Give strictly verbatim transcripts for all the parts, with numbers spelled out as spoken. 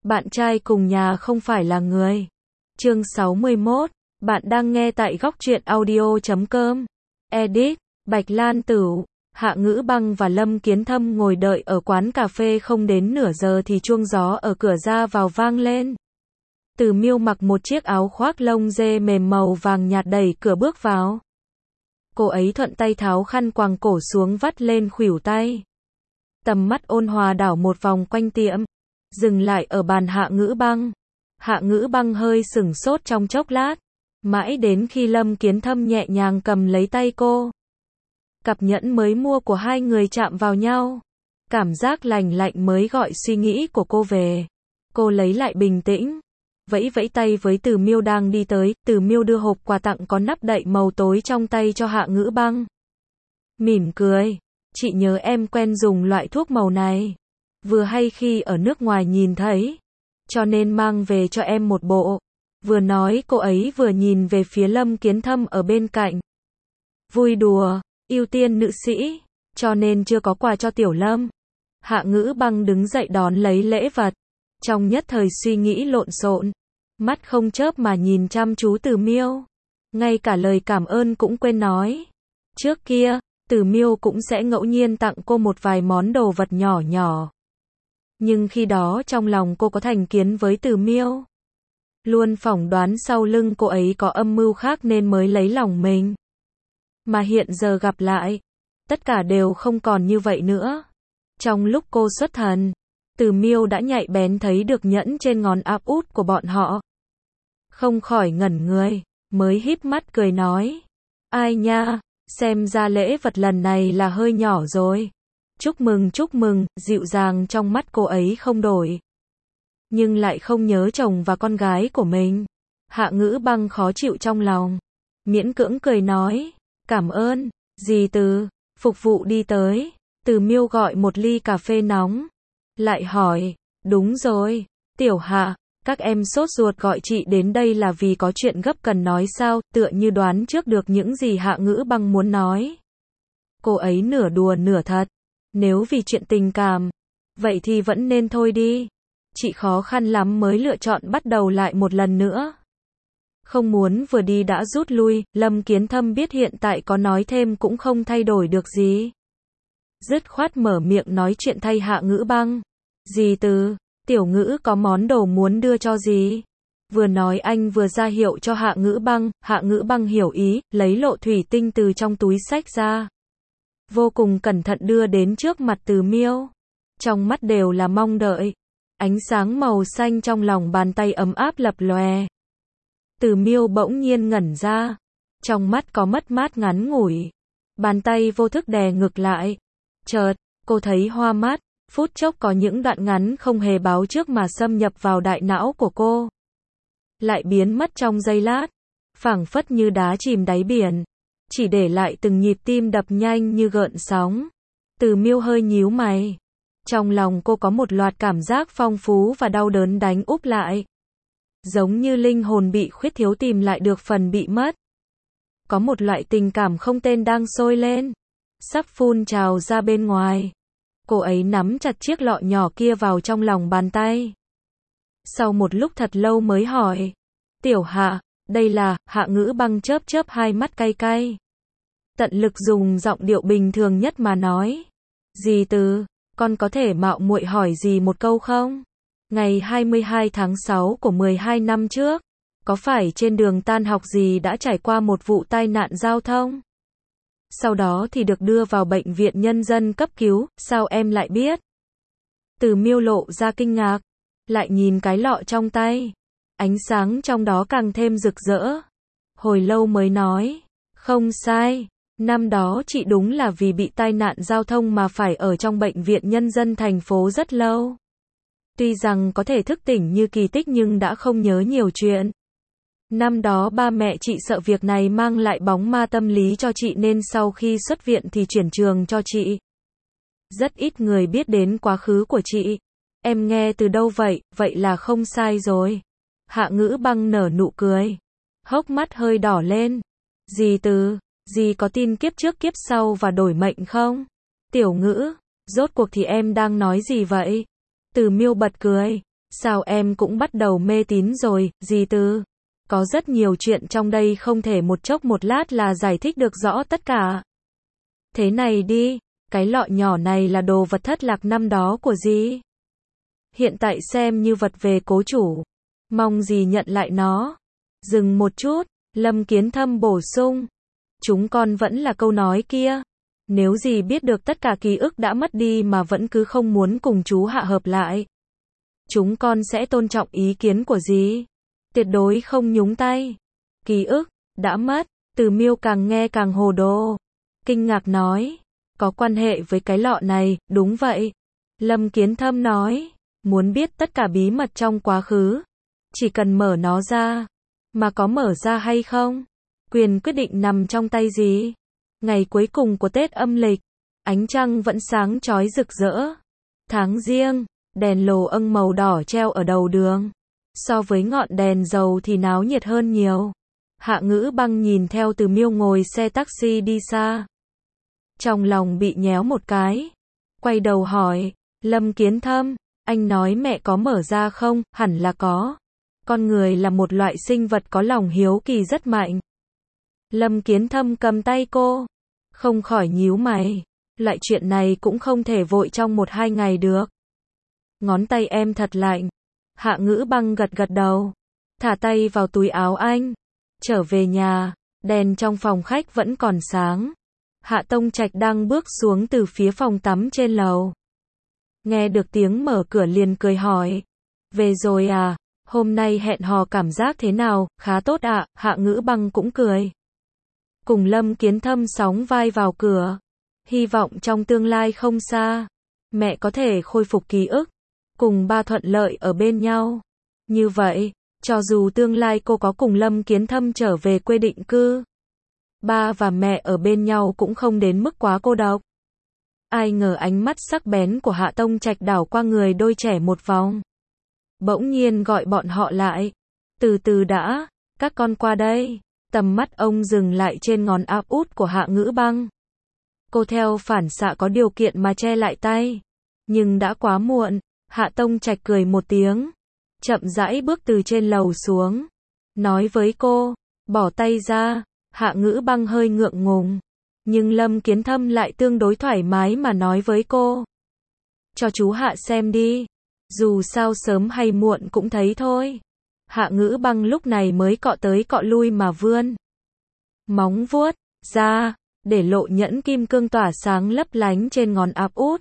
Bạn trai cùng nhà không phải là người. Chương sáu mươi mốt. Bạn đang nghe tại góc truyện audio chấm com. Edit. Bạch Lan Tửu. Hạ Ngữ Băng và Lâm Kiến Thâm ngồi đợi ở quán cà phê không đến nửa giờ thì chuông gió ở cửa ra vào vang lên. Từ Miêu mặc một chiếc áo khoác lông dê mềm màu vàng nhạt đẩy cửa bước vào. Cô ấy thuận tay tháo khăn quàng cổ xuống vắt lên khuỷu tay. Tầm mắt ôn hòa đảo một vòng quanh tiệm, dừng lại ở bàn Hạ Ngữ Băng. Hạ Ngữ Băng hơi sửng sốt trong chốc lát, mãi đến khi Lâm Kiến Thâm nhẹ nhàng cầm lấy tay cô. Cặp nhẫn mới mua của hai người chạm vào nhau. Cảm giác lành lạnh mới gọi suy nghĩ của cô về. Cô lấy lại bình tĩnh, vẫy vẫy tay với Từ Miêu đang đi tới. Từ Miêu đưa hộp quà tặng có nắp đậy màu tối trong tay cho Hạ Ngữ Băng. Mỉm cười, chị nhớ em quen dùng loại thuốc màu này. Vừa hay khi ở nước ngoài nhìn thấy, cho nên mang về cho em một bộ. Vừa nói cô ấy vừa nhìn về phía Lâm Kiến Thâm ở bên cạnh. Vui đùa, ưu tiên nữ sĩ, cho nên chưa có quà cho Tiểu Lâm. Hạ Ngữ Băng đứng dậy đón lấy lễ vật. Trong nhất thời suy nghĩ lộn xộn, mắt không chớp mà nhìn chăm chú Từ Miêu. Ngay cả lời cảm ơn cũng quên nói. Trước kia, Từ Miêu cũng sẽ ngẫu nhiên tặng cô một vài món đồ vật nhỏ nhỏ. Nhưng khi đó trong lòng cô có thành kiến với Từ Miêu. Luôn phỏng đoán sau lưng cô ấy có âm mưu khác nên mới lấy lòng mình. Mà hiện giờ gặp lại, tất cả đều không còn như vậy nữa. Trong lúc cô xuất thần, Từ Miêu đã nhạy bén thấy được nhẫn trên ngón áp út của bọn họ. Không khỏi ngẩn người, mới híp mắt cười nói. Ai nha, xem ra lễ vật lần này là hơi nhỏ rồi. Chúc mừng chúc mừng, dịu dàng trong mắt cô ấy không đổi. Nhưng lại không nhớ chồng và con gái của mình. Hạ Ngữ Băng khó chịu trong lòng, miễn cưỡng cười nói. Cảm ơn, dì Từ. Phục vụ đi tới, Từ Miêu gọi một ly cà phê nóng. Lại hỏi, đúng rồi, Tiểu Hạ, các em sốt ruột gọi chị đến đây là vì có chuyện gấp cần nói sao? Tựa như đoán trước được những gì Hạ Ngữ Băng muốn nói. Cô ấy nửa đùa nửa thật. Nếu vì chuyện tình cảm, vậy thì vẫn nên thôi đi. Chị khó khăn lắm mới lựa chọn bắt đầu lại một lần nữa. Không muốn vừa đi đã rút lui. Lâm Kiến Thâm biết hiện tại có nói thêm cũng không thay đổi được gì. Dứt khoát mở miệng nói chuyện thay Hạ Ngữ Băng. Dì Từ, Tiểu Ngữ có món đồ muốn đưa cho dì. Vừa nói anh vừa ra hiệu cho Hạ Ngữ Băng. Hạ Ngữ Băng hiểu ý, lấy lộ thủy tinh từ trong túi xách ra. Vô cùng cẩn thận đưa đến trước mặt Từ Miêu. Trong mắt đều là mong đợi. Ánh sáng màu xanh trong lòng bàn tay ấm áp lập lòe. Từ Miêu bỗng nhiên ngẩn ra. Trong mắt có mất mát ngắn ngủi. Bàn tay vô thức đè ngực lại. Chợt, cô thấy hoa mắt. Phút chốc có những đoạn ngắn không hề báo trước mà xâm nhập vào đại não của cô. Lại biến mất trong giây lát. Phảng phất như đá chìm đáy biển. Chỉ để lại từng nhịp tim đập nhanh như gợn sóng. Từ Miêu hơi nhíu mày. Trong lòng cô có một loạt cảm giác phong phú và đau đớn đánh úp lại. Giống như linh hồn bị khuyết thiếu tìm lại được phần bị mất. Có một loại tình cảm không tên đang sôi lên. Sắp phun trào ra bên ngoài. Cô ấy nắm chặt chiếc lọ nhỏ kia vào trong lòng bàn tay. Sau một lúc thật lâu mới hỏi. Tiểu Hạ, đây là... Hạ Ngữ Băng chớp chớp hai mắt cay cay. Tận lực dùng giọng điệu bình thường nhất mà nói. Dì Từ, con có thể mạo muội hỏi dì một câu không? Ngày hai mươi hai tháng sáu của mười hai năm trước, có phải trên đường tan học dì đã trải qua một vụ tai nạn giao thông? Sau đó thì được đưa vào bệnh viện nhân dân cấp cứu, sao em lại biết? Từ Miêu lộ ra kinh ngạc, lại nhìn cái lọ trong tay. Ánh sáng trong đó càng thêm rực rỡ. Hồi lâu mới nói, không sai, năm đó chị đúng là vì bị tai nạn giao thông mà phải ở trong bệnh viện nhân dân thành phố rất lâu. Tuy rằng có thể thức tỉnh như kỳ tích nhưng đã không nhớ nhiều chuyện. Năm đó ba mẹ chị sợ việc này mang lại bóng ma tâm lý cho chị nên sau khi xuất viện thì chuyển trường cho chị. Rất ít người biết đến quá khứ của chị. Em nghe từ đâu vậy? Vậy là không sai rồi. Hạ Ngữ Băng nở nụ cười. Hốc mắt hơi đỏ lên. Dì Từ, dì có tin kiếp trước kiếp sau và đổi mệnh không? Tiểu Ngữ, rốt cuộc thì em đang nói gì vậy? Từ Miêu bật cười. Sao em cũng bắt đầu mê tín rồi, dì Tư? Có rất nhiều chuyện trong đây không thể một chốc một lát là giải thích được rõ tất cả. Thế này đi, cái lọ nhỏ này là đồ vật thất lạc năm đó của dì. Hiện tại xem như vật về cố chủ. Mong dì nhận lại nó. Dừng một chút, Lâm Kiến Thâm bổ sung. Chúng con vẫn là câu nói kia. Nếu dì biết được tất cả ký ức đã mất đi mà vẫn cứ không muốn cùng chú Hạ hợp lại, chúng con sẽ tôn trọng ý kiến của dì. Tuyệt đối không nhúng tay. Ký ức, đã mất. Từ Miêu càng nghe càng hồ đồ. Kinh ngạc nói. Có quan hệ với cái lọ này, đúng vậy. Lâm Kiến Thâm nói. Muốn biết tất cả bí mật trong quá khứ. Chỉ cần mở nó ra. Mà có mở ra hay không? Quyền quyết định nằm trong tay dì. Ngày cuối cùng của Tết âm lịch. Ánh trăng vẫn sáng chói rực rỡ. Tháng Giêng. Đèn lồ âng màu đỏ treo ở đầu đường. So với ngọn đèn dầu thì náo nhiệt hơn nhiều. Hạ Ngữ Băng nhìn theo Từ Miêu ngồi xe taxi đi xa. Trong lòng bị nhéo một cái. Quay đầu hỏi. Lâm Kiến Thâm, anh nói mẹ có mở ra không? Hẳn là có. Con người là một loại sinh vật có lòng hiếu kỳ rất mạnh. Lâm Kiến Thâm cầm tay cô. Không khỏi nhíu mày. Loại chuyện này cũng không thể vội trong một hai ngày được. Ngón tay em thật lạnh. Hạ Ngữ Băng gật gật đầu. Thả tay vào túi áo anh. Trở về nhà. Đèn trong phòng khách vẫn còn sáng. Hạ Tông Trạch đang bước xuống từ phía phòng tắm trên lầu. Nghe được tiếng mở cửa liền cười hỏi. Về rồi à? Hôm nay hẹn hò cảm giác thế nào? Khá tốt ạ. Hạ Ngữ Băng cũng cười. Cùng Lâm Kiến Thâm sóng vai vào cửa. Hy vọng trong tương lai không xa, mẹ có thể khôi phục ký ức. Cùng ba thuận lợi ở bên nhau. Như vậy, cho dù tương lai cô có cùng Lâm Kiến Thâm trở về quê định cư, ba và mẹ ở bên nhau cũng không đến mức quá cô độc. Ai ngờ ánh mắt sắc bén của Hạ Tông Trạch đảo qua người đôi trẻ một vòng. Bỗng nhiên gọi bọn họ lại. Từ từ đã, các con qua đây. Tầm mắt ông dừng lại trên ngón áp út của Hạ Ngữ Băng. Cô theo phản xạ có điều kiện mà che lại tay. Nhưng đã quá muộn. Hạ Tông Trạch cười một tiếng. Chậm rãi bước từ trên lầu xuống. Nói với cô. Bỏ tay ra. Hạ Ngữ Băng hơi ngượng ngùng. Nhưng Lâm Kiến Thâm lại tương đối thoải mái mà nói với cô. Cho chú Hạ xem đi. Dù sao sớm hay muộn cũng thấy thôi. Hạ Ngữ Băng lúc này mới cọ tới cọ lui mà vươn móng vuốt ra, để lộ nhẫn kim cương tỏa sáng lấp lánh trên ngón áp út.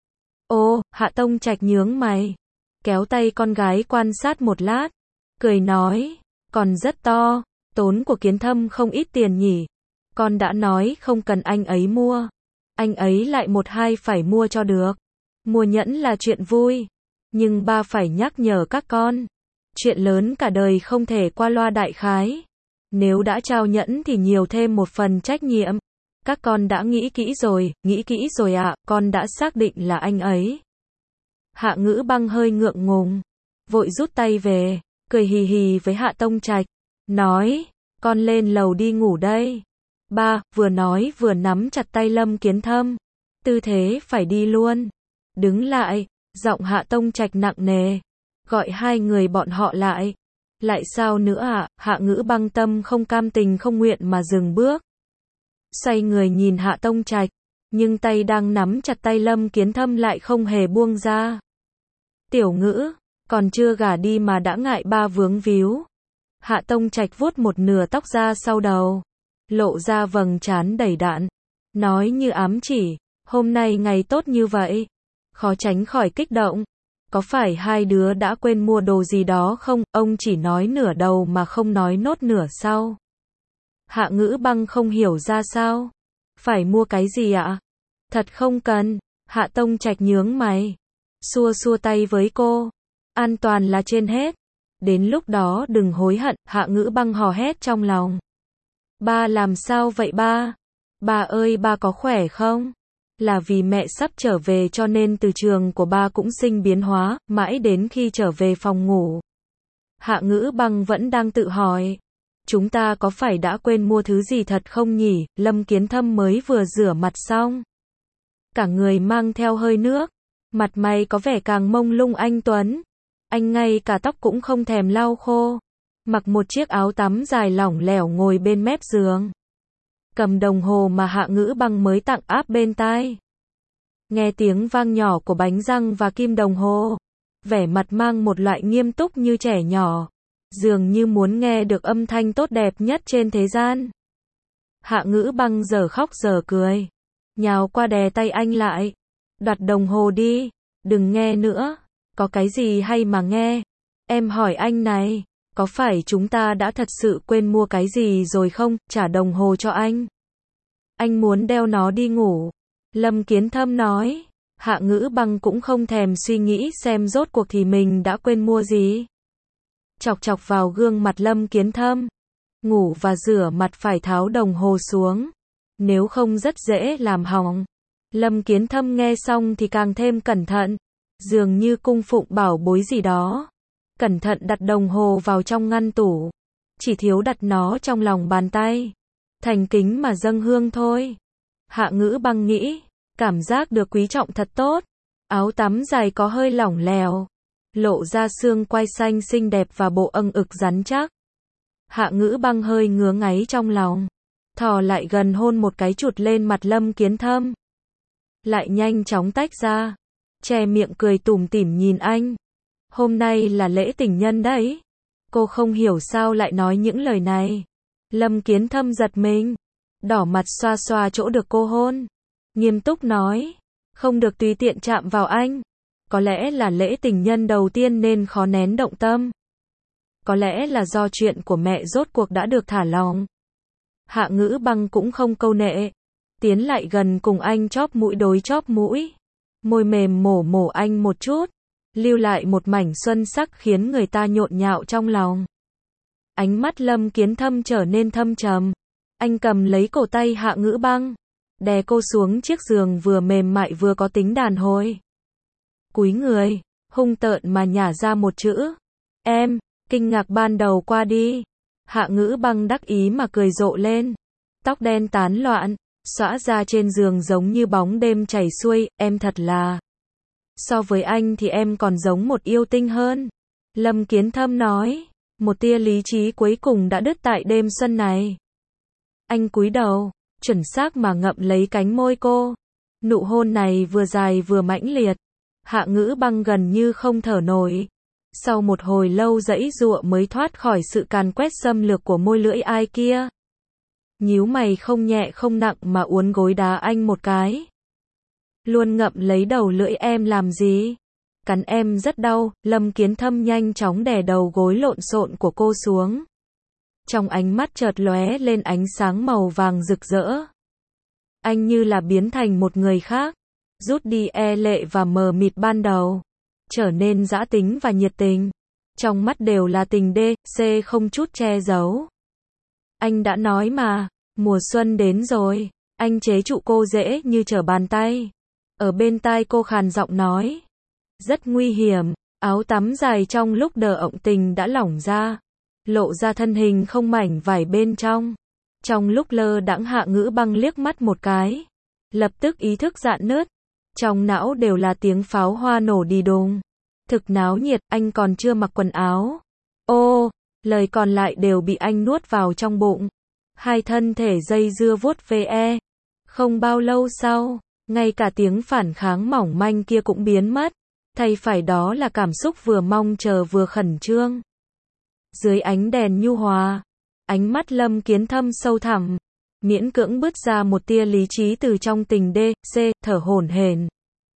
Ô, Hạ Tông Trạch nhướng mày, kéo tay con gái quan sát một lát, cười nói, còn rất to, tốn của Kiến Thâm không ít tiền nhỉ. Con đã nói không cần anh ấy mua, anh ấy lại một hai phải mua cho được. Mua nhẫn là chuyện vui, nhưng ba phải nhắc nhở các con. Chuyện lớn cả đời không thể qua loa đại khái. Nếu đã trao nhẫn thì nhiều thêm một phần trách nhiệm. Các con đã nghĩ kỹ rồi, nghĩ kỹ rồi ạ, à, con đã xác định là anh ấy. Hạ Ngữ Băng hơi ngượng ngùng, vội rút tay về, cười hì hì với Hạ Tông Trạch, nói, con lên lầu đi ngủ đây. Ba, vừa nói vừa nắm chặt tay Lâm Kiến Thâm, tư thế phải đi luôn. Đứng lại, giọng Hạ Tông Trạch nặng nề, gọi hai người bọn họ lại. Lại sao nữa ạ? À? Hạ Ngữ Băng tâm không cam tình không nguyện mà dừng bước. Xoay người nhìn Hạ Tông Trạch, nhưng tay đang nắm chặt tay Lâm Kiến Thâm lại không hề buông ra. Tiểu Ngữ, còn chưa gả đi mà đã ngại ba vướng víu. Hạ Tông Trạch vuốt một nửa tóc ra sau đầu, lộ ra vầng trán đầy đặn, nói như ám chỉ, hôm nay ngày tốt như vậy, khó tránh khỏi kích động. Có phải hai đứa đã quên mua đồ gì đó không? Ông chỉ nói nửa đầu mà không nói nốt nửa sau. Hạ Ngữ Băng không hiểu ra sao. Phải mua cái gì ạ? Thật không cần. Hạ Tông Trạch nhướng mày, xua xua tay với cô. An toàn là trên hết. Đến lúc đó đừng hối hận. Hạ Ngữ Băng hò hét trong lòng. Ba làm sao vậy ba? Ba ơi, ba có khỏe không? Là vì mẹ sắp trở về cho nên từ trường của ba cũng sinh biến hóa, mãi đến khi trở về phòng ngủ. Hạ Ngữ Băng vẫn đang tự hỏi. Chúng ta có phải đã quên mua thứ gì thật không nhỉ? Lâm Kiến Thâm mới vừa rửa mặt xong. Cả người mang theo hơi nước. Mặt mày có vẻ càng mông lung anh tuấn. Anh ngay cả tóc cũng không thèm lau khô. Mặc một chiếc áo tắm dài lỏng lẻo ngồi bên mép giường. Cầm đồng hồ mà Hạ Ngữ Băng mới tặng áp bên tai. Nghe tiếng vang nhỏ của bánh răng và kim đồng hồ. Vẻ mặt mang một loại nghiêm túc như trẻ nhỏ. Dường như muốn nghe được âm thanh tốt đẹp nhất trên thế gian. Hạ Ngữ Băng giờ khóc giờ cười. Nhào qua đè tay anh lại. Đoạt đồng hồ đi. Đừng nghe nữa. Có cái gì hay mà nghe. Em hỏi anh này. Có phải chúng ta đã thật sự quên mua cái gì rồi không? Trả đồng hồ cho anh. Anh muốn đeo nó đi ngủ. Lâm Kiến Thâm nói. Hạ Ngữ Băng cũng không thèm suy nghĩ xem rốt cuộc thì mình đã quên mua gì. Chọc chọc vào gương mặt Lâm Kiến Thâm. Ngủ và rửa mặt phải tháo đồng hồ xuống. Nếu không rất dễ làm hỏng. Lâm Kiến Thâm nghe xong thì càng thêm cẩn thận. Dường như cung phụng bảo bối gì đó. Cẩn thận đặt đồng hồ vào trong ngăn tủ. Chỉ thiếu đặt nó trong lòng bàn tay. Thành kính mà dâng hương thôi. Hạ Ngữ Băng nghĩ. Cảm giác được quý trọng thật tốt. Áo tắm dài có hơi lỏng lẻo. Lộ ra xương quai xanh xinh đẹp và bộ âng ực rắn chắc. Hạ Ngữ Băng hơi ngứa ngáy trong lòng. Thò lại gần hôn một cái chụt lên mặt Lâm Kiến Thâm. Lại nhanh chóng tách ra. Che miệng cười tủm tỉm nhìn anh. Hôm nay là lễ tình nhân đấy. Cô không hiểu sao lại nói những lời này. Lâm Kiến Thâm giật mình. Đỏ mặt xoa xoa chỗ được cô hôn. Nghiêm túc nói. Không được tùy tiện chạm vào anh. Có lẽ là lễ tình nhân đầu tiên nên khó nén động tâm. Có lẽ là do chuyện của mẹ rốt cuộc đã được thả lỏng. Hạ Ngữ Băng cũng không câu nệ. Tiến lại gần cùng anh chóp mũi đối chóp mũi. Môi mềm mổ mổ anh một chút. Lưu lại một mảnh xuân sắc khiến người ta nhộn nhạo trong lòng. Ánh mắt Lâm Kiến Thâm trở nên thâm trầm. Anh cầm lấy cổ tay Hạ Ngữ Băng. Đè cô xuống chiếc giường vừa mềm mại vừa có tính đàn hồi. Cúi người, hung tợn mà nhả ra một chữ. Em, kinh ngạc ban đầu qua đi. Hạ Ngữ Băng đắc ý mà cười rộ lên. Tóc đen tán loạn, xõa ra trên giường giống như bóng đêm chảy xuôi, em thật là. So với anh thì em còn giống một yêu tinh hơn. Lâm Kiến Thâm nói. Một tia lý trí cuối cùng đã đứt tại đêm xuân này. Anh cúi đầu, chuẩn xác mà ngậm lấy cánh môi cô. Nụ hôn này vừa dài vừa mãnh liệt. Hạ Ngữ Băng gần như không thở nổi. Sau một hồi lâu giãy giụa mới thoát khỏi sự càn quét xâm lược của môi lưỡi ai kia. Nhíu mày không nhẹ không nặng mà uốn gối đá anh một cái. Luôn ngậm lấy đầu lưỡi em làm gì? Cắn em rất đau. Lâm Kiến Thâm nhanh chóng đè đầu gối lộn xộn của cô xuống. Trong ánh mắt chợt lóe lên ánh sáng màu vàng rực rỡ. Anh như là biến thành một người khác. Rút đi e lệ và mờ mịt ban đầu. Trở nên dã tính và nhiệt tình. Trong mắt đều là tình đê, xê không chút che giấu. Anh đã nói mà, mùa xuân đến rồi. Anh chế trụ cô dễ như trở bàn tay. Ở bên tai cô khàn giọng nói. Rất nguy hiểm, áo tắm dài trong lúc đờ ọng tình đã lỏng ra. Lộ ra thân hình không mảnh vải bên trong. Trong lúc lơ đãng Hạ Ngữ Băng liếc mắt một cái. Lập tức ý thức rạn nứt. Trong não đều là tiếng pháo hoa nổ đi đùng. Thực náo nhiệt, anh còn chưa mặc quần áo. Ô, lời còn lại đều bị anh nuốt vào trong bụng. Hai thân thể dây dưa vuốt ve. Không bao lâu sau, ngay cả tiếng phản kháng mỏng manh kia cũng biến mất. Thay phải đó là cảm xúc vừa mong chờ vừa khẩn trương. Dưới ánh đèn nhu hòa, ánh mắt Lâm Kiến Thâm sâu thẳm, miễn cưỡng bứt ra một tia lý trí từ trong tình đê, xê, thở hổn hển.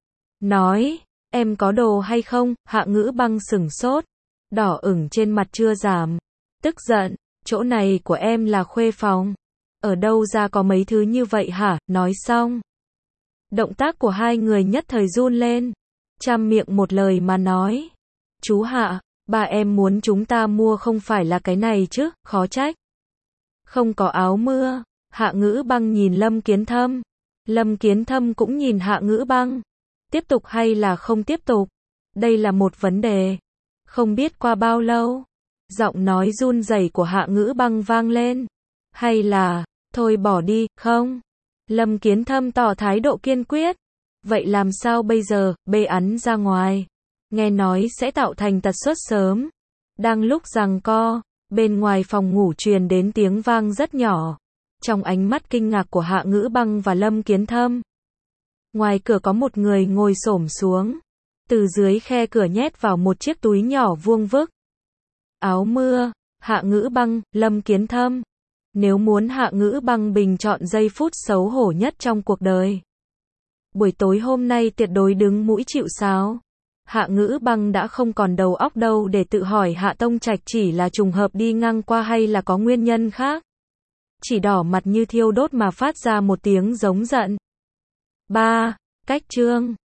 Nói, em có đồ hay không? Hạ Ngữ Băng sửng sốt, đỏ ửng trên mặt chưa giảm. Tức giận, chỗ này của em là khuê phòng. Ở đâu ra có mấy thứ như vậy hả? Nói xong. Động tác của hai người nhất thời run lên. Chăm miệng một lời mà nói. Chú Hạ, ba em muốn chúng ta mua không phải là cái này chứ, khó trách. Không có áo mưa. Hạ Ngữ Băng nhìn Lâm Kiến Thâm. Lâm Kiến Thâm cũng nhìn Hạ Ngữ Băng. Tiếp tục hay là không tiếp tục? Đây là một vấn đề. Không biết qua bao lâu, giọng nói run rẩy của Hạ Ngữ Băng vang lên. Hay là, thôi bỏ đi, không? Lâm Kiến Thâm tỏ thái độ kiên quyết. Vậy làm sao bây giờ? Bê ẵn ra ngoài. nghe nói sẽ tạo thành tật xuất sớm. Đang lúc giằng co, bên ngoài phòng ngủ truyền đến tiếng vang rất nhỏ. Trong ánh mắt kinh ngạc của Hạ Ngữ Băng và Lâm Kiến Thâm, ngoài cửa có một người ngồi xổm xuống, từ dưới khe cửa nhét vào một chiếc túi nhỏ vuông vức. Áo mưa, Hạ Ngữ Băng, Lâm Kiến Thâm. Nếu muốn Hạ Ngữ Băng bình chọn giây phút xấu hổ nhất trong cuộc đời, buổi tối hôm nay tuyệt đối đứng mũi chịu sáo. Hạ Ngữ Băng đã không còn đầu óc đâu để tự hỏi Hạ Tông Trạch chỉ là trùng hợp đi ngang qua hay là có nguyên nhân khác. Chỉ đỏ mặt như thiêu đốt mà phát ra một tiếng giống giận. ba. Cách chương